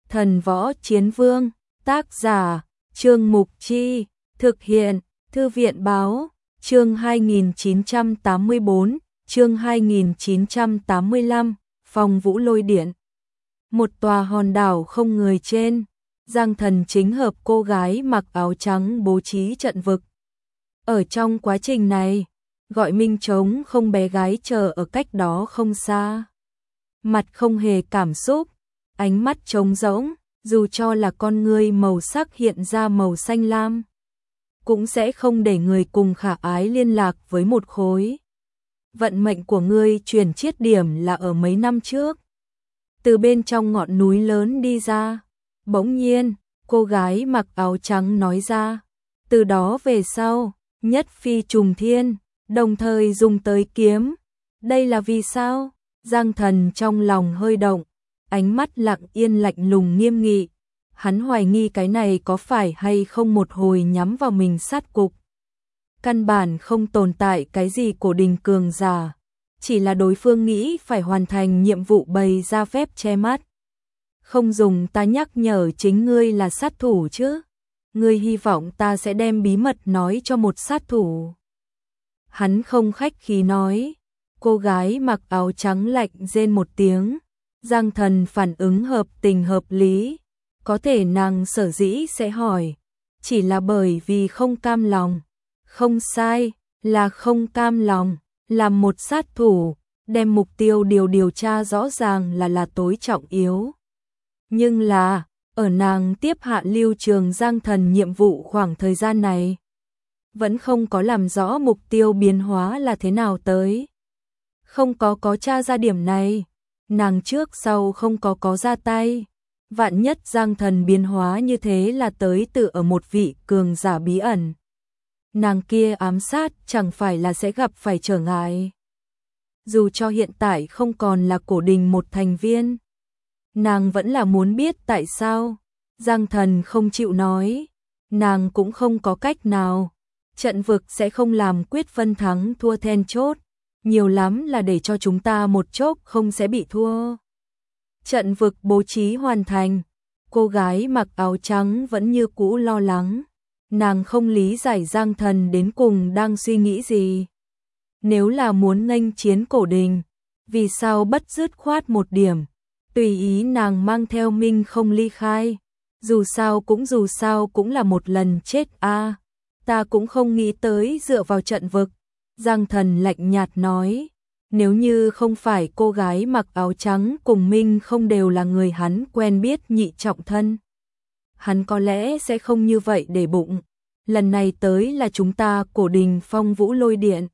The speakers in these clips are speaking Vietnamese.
Thần Võ Chiến Vương, tác giả, Trương Mục Chi, thực hiện, Thư viện Báo, chương 2984, chương 2985, Phong Vũ Lôi Điện. Một tòa hòn đảo không người trên, Giang Thần chính hợp cô gái mặc áo trắng bố trí trận vực. Ở trong quá trình này, gọi Minh Trống không bé gái chờ ở cách đó không xa. Mặt không hề cảm xúc, ánh mắt trống rỗng, dù cho là con ngươi màu sắc hiện ra màu xanh lam, cũng sẽ không để người cùng khả ái liên lạc với một khối. Vận mệnh của ngươi chuyển chiết điểm là ở mấy năm trước. Từ bên trong ngọn núi lớn đi ra, bỗng nhiên, cô gái mặc áo trắng nói ra, từ đó về sau, nhất phi trùng thiên, đồng thời dùng tới kiếm. Đây là vì sao? Giang Thần trong lòng hơi động, ánh mắt lặng yên lạnh lùng nghiêm nghị. Hắn hoài nghi cái này có phải hay không một hồi nhắm vào mình sát cục. Căn bản không tồn tại cái gì cổ đình cường giả, chỉ là đối phương nghĩ phải hoàn thành nhiệm vụ bày ra phép che mắt. Không dùng ta nhắc nhở chính ngươi là sát thủ chứ? Ngươi hy vọng ta sẽ đem bí mật nói cho một sát thủ? Hắn không khách khí nói. Cô gái mặc áo trắng lạnh rên một tiếng. Giang Thần phản ứng hợp tình hợp lý. Có thể nàng sở dĩ sẽ hỏi, chỉ là bởi vì không cam lòng. Không sai, là không cam lòng. Làm một sát thủ, đem mục tiêu điều tra rõ ràng là tối trọng yếu. Nhưng là, ở nàng tiếp hạ Lưu Trường Giang Thần nhiệm vụ khoảng thời gian này, vẫn không có làm rõ mục tiêu biến hóa là thế nào tới. Không có tra ra điểm này, nàng trước sau không có ra tay. Vạn nhất Giang Thần biến hóa như thế là tới từ ở một vị cường giả bí ẩn. Nàng kia ám sát chẳng phải là sẽ gặp phải trở ngại. Dù cho hiện tại không còn là cổ đình một thành viên, nàng vẫn là muốn biết tại sao. Giang Thần không chịu nói, nàng cũng không có cách nào. Trận vực sẽ không làm quyết phân thắng thua then chốt, nhiều lắm là để cho chúng ta một chốc không sẽ bị thua. Trận vực bố trí hoàn thành, cô gái mặc áo trắng vẫn như cũ lo lắng. Nàng không lý giải Giang Thần đến cùng đang suy nghĩ gì. Nếu là muốn nghênh chiến cổ đình, vì sao bất dứt khoát một điểm, tùy ý nàng mang theo Minh không ly khai. Dù sao cũng là một lần chết a. Ta cũng không nghĩ tới dựa vào trận vực. Giang Thần lạnh nhạt nói, nếu như không phải cô gái mặc áo trắng cùng Minh không đều là người hắn quen biết nhị trọng thân, hắn có lẽ sẽ không như vậy để bụng. Lần này tới là chúng ta cổ đình Phong Vũ Lôi Điện.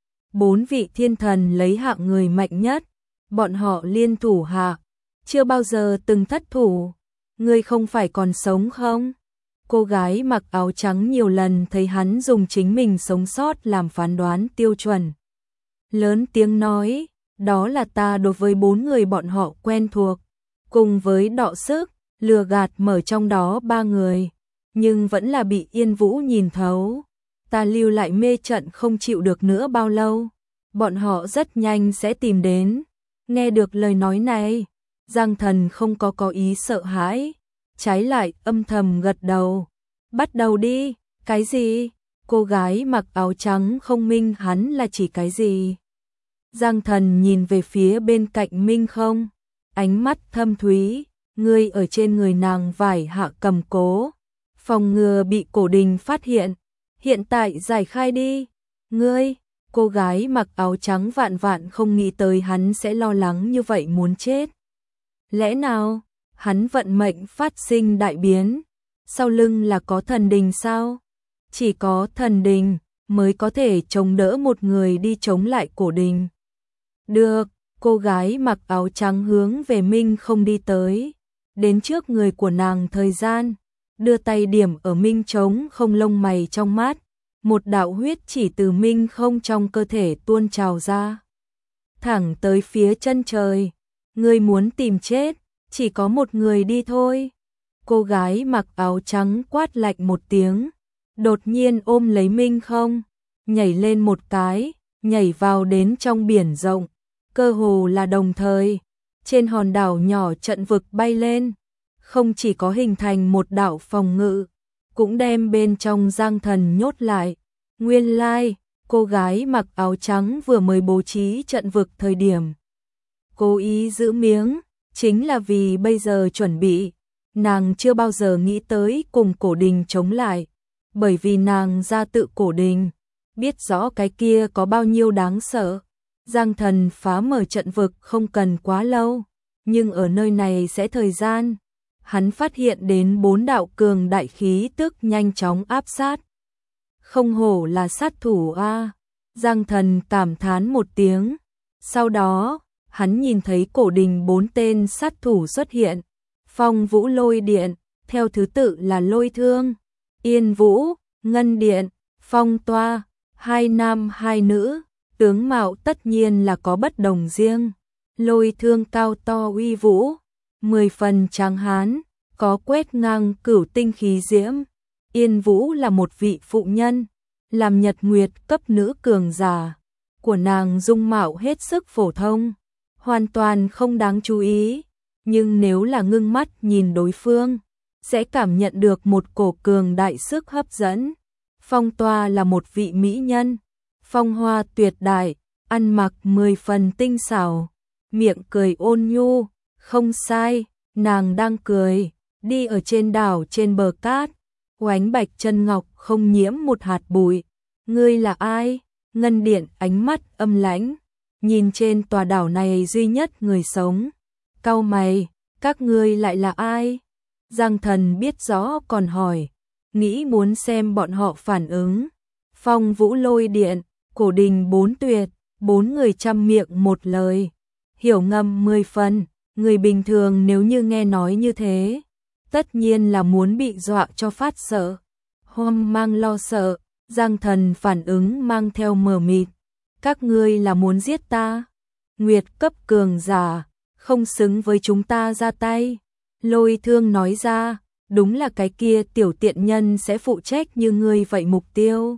4 vị thiên thần lấy hạng người mạnh nhất, bọn họ liên thủ hạ, chưa bao giờ từng thất thủ. Ngươi không phải còn sống không? Cô gái mặc áo trắng nhiều lần thấy hắn dùng chính mình sống sót làm phán đoán tiêu chuẩn. Lớn tiếng nói, đó là ta đối với 4 người bọn họ quen thuộc, cùng với đọ sức, lừa gạt mở trong đó 3 người, nhưng vẫn là bị Yên Vũ nhìn thấu. Ta lưu lại mê trận không chịu được nữa bao lâu, bọn họ rất nhanh sẽ tìm đến. Nghe được lời nói này, Giang Thần không có ý sợ hãi, trái lại âm thầm gật đầu. Bắt đầu đi. Cái gì? Cô gái mặc áo trắng không minh hắn là chỉ cái gì? Giang Thần nhìn về phía bên cạnh Minh không, ánh mắt thâm thúy. Ngươi ở trên người nàng vải hạ cầm cố, phòng ngừa bị cổ đình phát hiện. Hiện tại giải khai đi. Ngươi, cô gái mặc áo trắng vạn không nghĩ tới hắn sẽ lo lắng như vậy muốn chết. Lẽ nào, hắn vận mệnh phát sinh đại biến? Sau lưng là có thần đình sao? Chỉ có thần đình mới có thể chống đỡ một người đi chống lại cổ đình. Được, cô gái mặc áo trắng hướng về Minh không đi tới. Đến trước người của nàng thời gian, đưa tay điểm ở Minh trống không lông mày trong mắt. Một đạo huyết chỉ từ Minh không trong cơ thể tuôn trào ra, thẳng tới phía chân trời. Ngươi muốn tìm chết, chỉ có một người đi thôi. Cô gái mặc áo trắng quát lạnh một tiếng, đột nhiên ôm lấy Minh không, nhảy lên một cái, nhảy vào đến trong biển rộng. Cơ hồ là đồng thời, trên hòn đảo nhỏ trận vực bay lên. không chỉ có hình thành một đạo phòng ngự, cũng đem bên trong Giang Thần nhốt lại. Nguyên lai, cô gái mặc áo trắng vừa mới bố trí trận vực thời điểm cố ý giữ miếng, chính là vì bây giờ chuẩn bị. Nàng chưa bao giờ nghĩ tới cùng Cổ Đình chống lại, bởi vì nàng ra tự Cổ Đình, biết rõ cái kia có bao nhiêu đáng sợ. Giang Thần phá mở trận vực không cần quá lâu, nhưng ở nơi này sẽ thời gian. Hắn phát hiện đến 4 đạo cường đại khí tức nhanh chóng áp sát. Không hổ là sát thủ a. Giang Thần cảm thán một tiếng. Sau đó, hắn nhìn thấy Cổ Đình 4 tên sát thủ xuất hiện. Phong Vũ Lôi Điện, theo thứ tự là Lôi Thương, Yên Vũ, Ngân Điện, Phong Toa, 2 nam 2 nữ, tướng mạo tất nhiên là có bất đồng riêng. Lôi Thương cao to uy vũ, 10 phần tráng hán, có quét ngang cửu tinh khí diễm. Yên Vũ là một vị phụ nhân, làm nhật nguyệt cấp nữ cường giả, của nàng dung mạo hết sức phổ thông, hoàn toàn không đáng chú ý, nhưng nếu là ngưng mắt nhìn đối phương, sẽ cảm nhận được một cổ cường đại sức hấp dẫn. Phong Toa là một vị mỹ nhân, phong hoa tuyệt đại, ăn mặc 10 phần tinh xảo, miệng cười ôn nhu, không sai, nàng đang cười, đi ở trên đảo trên bờ cát, oánh bạch chân ngọc không nhiễm một hạt bụi. Ngươi là ai? Ngân Điện ánh mắt âm lãnh, nhìn trên tòa đảo này duy nhất người sống. Cau mày, các ngươi lại là ai? Giang Thần biết rõ còn hỏi, nghĩ muốn xem bọn họ phản ứng. Phong Vũ Lôi Điện, Cổ Đình 4 tuyệt, 4 người trăm miệng một lời, hiểu ngầm 10 phần, người bình thường nếu như nghe nói như thế, tất nhiên là muốn bị dọa cho phát sợ. Hoang mang lo sợ, Giang Thần phản ứng mang theo mờ mịt. Các ngươi là muốn giết ta? Nguyệt cấp cường giả, không xứng với chúng ta ra tay. Lôi Thương nói ra, đúng là cái kia tiểu tiện nhân sẽ phụ trách như ngươi vậy mục tiêu.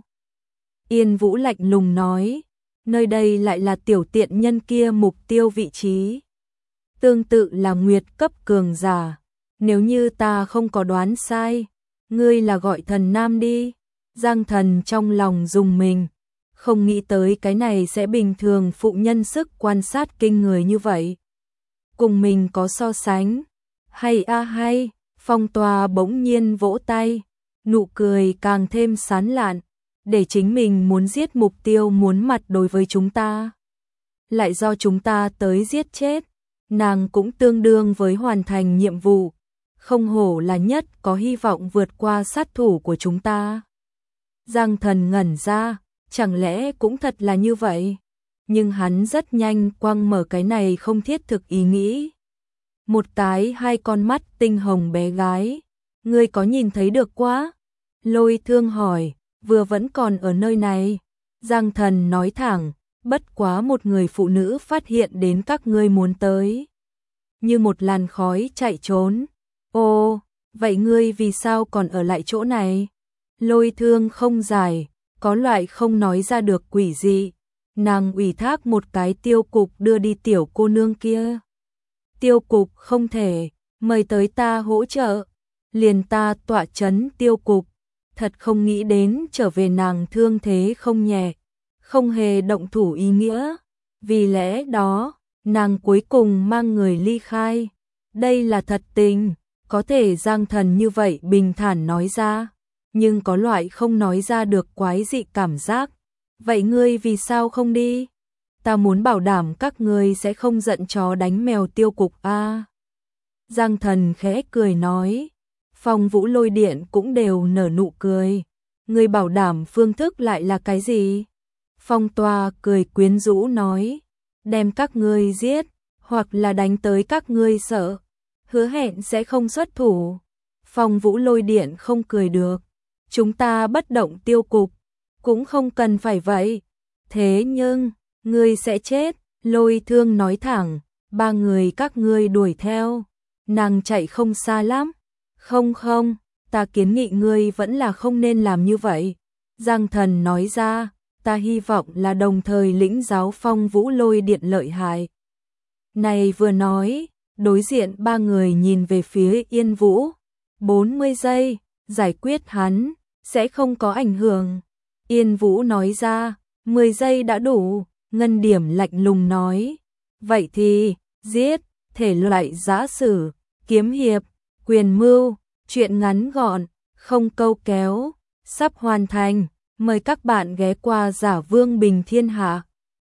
Yên Vũ lạnh lùng nói, nơi đây lại là tiểu tiện nhân kia mục tiêu vị trí. Tương tự là Nguyệt cấp cường giả, nếu như ta không có đoán sai, ngươi là gọi Thần Nam đi. Giang Thần trong lòng rùng mình, không nghĩ tới cái này sẽ bình thường phụ nhân sức quan sát kinh người như vậy. Cùng mình có so sánh. Hay a hay, Phong Toa bỗng nhiên vỗ tay, nụ cười càng thêm sán lạn, để chính mình muốn giết mục tiêu muốn mặt đối với chúng ta. Lại do chúng ta tới giết chết, nàng cũng tương đương với hoàn thành nhiệm vụ, không hổ là nhất có hy vọng vượt qua sát thủ của chúng ta. Giang Thần ngẩn ra, chẳng lẽ cũng thật là như vậy? Nhưng hắn rất nhanh quăng mở cái này không thiết thực ý nghĩ. Một cái 2 con mắt tinh hồng bé gái, ngươi có nhìn thấy được quá? Lôi Thương hỏi, vừa vẫn còn ở nơi này. Giang Thần nói thẳng, bất quá một người phụ nữ phát hiện đến các ngươi muốn tới. Như một làn khói chạy trốn. Ồ, vậy ngươi vì sao còn ở lại chỗ này? Lôi Thương không giải, có loại không nói ra được quỷ dị. Nàng ủy thác một cái tiêu cục đưa đi tiểu cô nương kia. Tiêu cục không thể, mời tới ta hỗ trợ. Liền ta tọa chấn tiêu cục. Thật không nghĩ đến trở về nàng thương thế không nhẹ, không hề động thủ ý nghĩa. Vì lẽ đó, nàng cuối cùng mang người ly khai. Đây là thật tình, có thể Giang Thần như vậy bình thản nói ra, nhưng có loại không nói ra được quái dị cảm giác. Vậy ngươi vì sao không đi? Ta muốn bảo đảm các ngươi sẽ không giận chó đánh mèo tiêu cục a. Giang Thần khẽ cười nói. Phong Vũ Lôi Điện cũng đều nở nụ cười. Ngươi bảo đảm phương thức lại là cái gì? Phong Toa cười quyến rũ nói, đem các ngươi giết, hoặc là đánh tới các ngươi sợ, hứa hẹn sẽ không xuất thủ. Phong Vũ Lôi Điện không cười được, chúng ta bất động tiêu cục, cũng không cần phải vậy. Thế nhưng, ngươi sẽ chết. Lôi Thương nói thẳng, 3 người các ngươi đuổi theo, nàng chạy không xa lắm. Không, ta kiến nghị ngươi vẫn là không nên làm như vậy. Giang Thần nói ra, ta hy vọng là đồng thời lĩnh giáo Phong Vũ Lôi Điện lợi hại. Này vừa nói, Đối diện ba người nhìn về phía Yên Vũ. 40 giây, giải quyết hắn, sẽ không có ảnh hưởng. Yên Vũ nói ra, 10 giây đã đủ, Ngân Điểm lạnh lùng nói. Vậy thì, giết, thể loại giã sử, kiếm hiệp, quyền mưu, truyện ngắn gọn, không câu kéo, sắp hoàn thành. Mời các bạn ghé qua Giả Vương Bình Thiên Hạ.